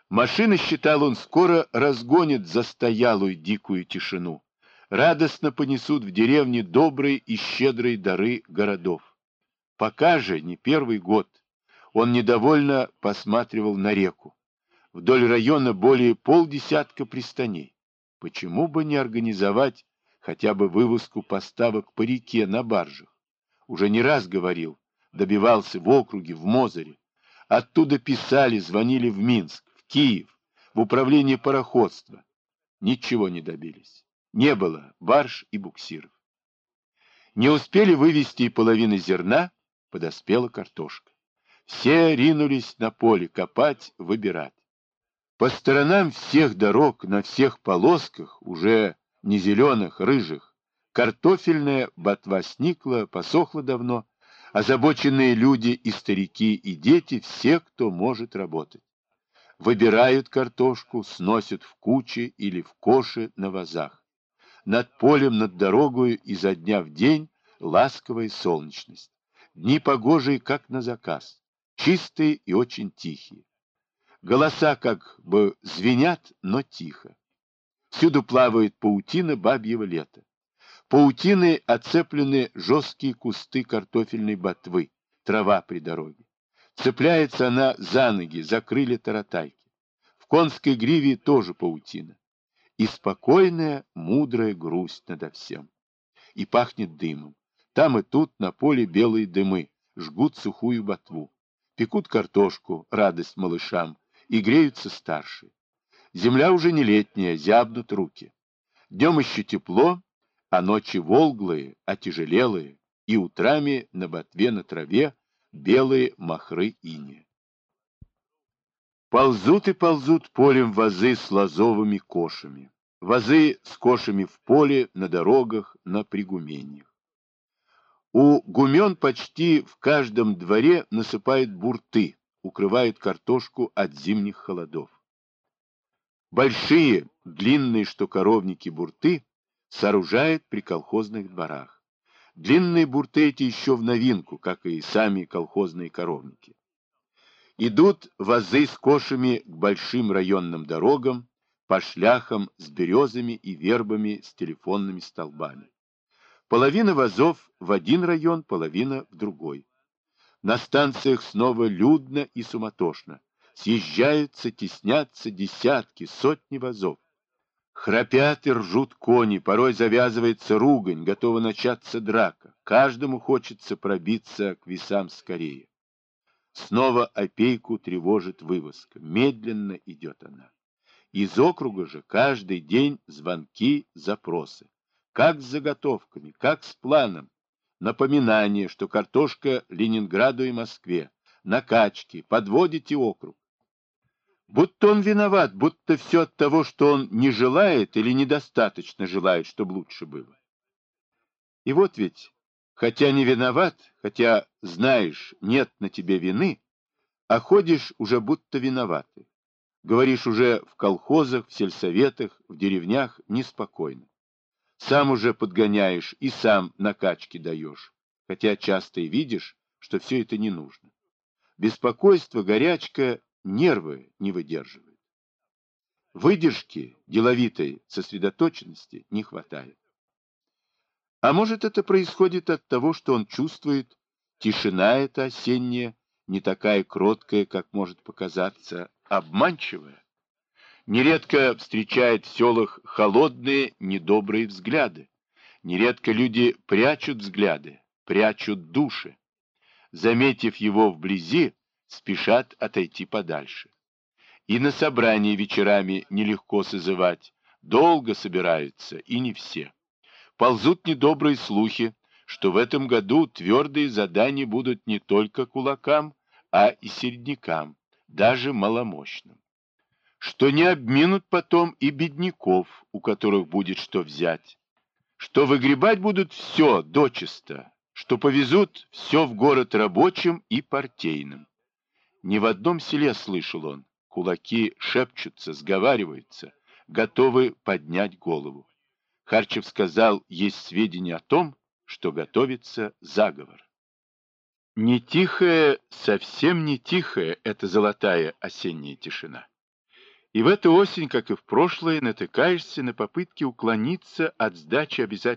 Машины, считал он, скоро разгонят застоялую дикую тишину. Радостно понесут в деревне добрые и щедрые дары городов. Пока же не первый год. Он недовольно посматривал на реку. Вдоль района более полдесятка пристаней. Почему бы не организовать хотя бы вывозку поставок по реке на баржах? Уже не раз говорил, добивался в округе, в Мозыре. Оттуда писали, звонили в Минск, в Киев, в управление пароходства. Ничего не добились. Не было барж и буксиров. Не успели вывести и половины зерна, подоспела картошка. Все ринулись на поле копать, выбирать. По сторонам всех дорог, на всех полосках, уже не зеленых, рыжих, картофельная ботва сникла, посохла давно. Озабоченные люди и старики, и дети, все, кто может работать. Выбирают картошку, сносят в кучи или в коши на вазах. Над полем, над дорогою изо дня в день ласковая солнечность. Дни погожие, как на заказ, чистые и очень тихие. Голоса как бы звенят, но тихо. Всюду плавает паутина бабьего лета. Паутиной оцеплены жесткие кусты картофельной ботвы, трава при дороге. Цепляется она за ноги, за крылья таратайки. В конской гриве тоже паутина. И спокойная, мудрая грусть надо всем. И пахнет дымом. Там и тут на поле белые дымы, жгут сухую ботву. Пекут картошку, радость малышам, и греются старшие. Земля уже не летняя, зябнут руки. Днем еще тепло, а ночи волглые, отяжелелые, и утрами на ботве на траве белые махры иния. Ползут и ползут полем вазы с лозовыми кошами. Вазы с кошами в поле, на дорогах, на пригумениях. У гумен почти в каждом дворе насыпают бурты, укрывают картошку от зимних холодов. Большие, длинные, что коровники бурты, сооружают при колхозных дворах. Длинные бурты эти еще в новинку, как и сами колхозные коровники. Идут вазы с кошами к большим районным дорогам, по шляхам с березами и вербами с телефонными столбами. Половина вазов в один район, половина в другой. На станциях снова людно и суматошно. Съезжаются, теснятся десятки, сотни вазов. Храпят и ржут кони, порой завязывается ругань, готова начаться драка. Каждому хочется пробиться к весам скорее. Снова опейку тревожит вывозка. Медленно идет она. Из округа же каждый день звонки, запросы. Как с заготовками, как с планом. Напоминание, что картошка Ленинграду и Москве. Накачки, подводите округ. Будто он виноват, будто все от того, что он не желает или недостаточно желает, чтобы лучше было. И вот ведь, хотя не виноват, хотя знаешь, нет на тебе вины, а ходишь уже будто виноватый. Говоришь уже в колхозах, в сельсоветах, в деревнях неспокойно. Сам уже подгоняешь и сам накачки даешь, хотя часто и видишь, что все это не нужно. Беспокойство, горячка, нервы не выдерживают. Выдержки, деловитой сосредоточенности не хватает. А может, это происходит от того, что он чувствует, тишина эта осенняя, не такая кроткая, как может показаться, обманчивая. Нередко встречает в селах холодные, недобрые взгляды. Нередко люди прячут взгляды, прячут души. Заметив его вблизи, спешат отойти подальше. И на собрании вечерами нелегко созывать, долго собираются, и не все. Ползут недобрые слухи, что в этом году твердые задания будут не только кулакам, а и середнякам, даже маломощным. Что не обминут потом и бедняков, у которых будет что взять. Что выгребать будут все дочисто, что повезут все в город рабочим и партийным. Ни в одном селе, слышал он, кулаки шепчутся, сговариваются, готовы поднять голову. Харчев сказал, есть сведения о том, что готовится заговор. Не тихая, совсем не тихая эта золотая осенняя тишина. И в эту осень, как и в прошлое, натыкаешься на попытки уклониться от сдачи обязательных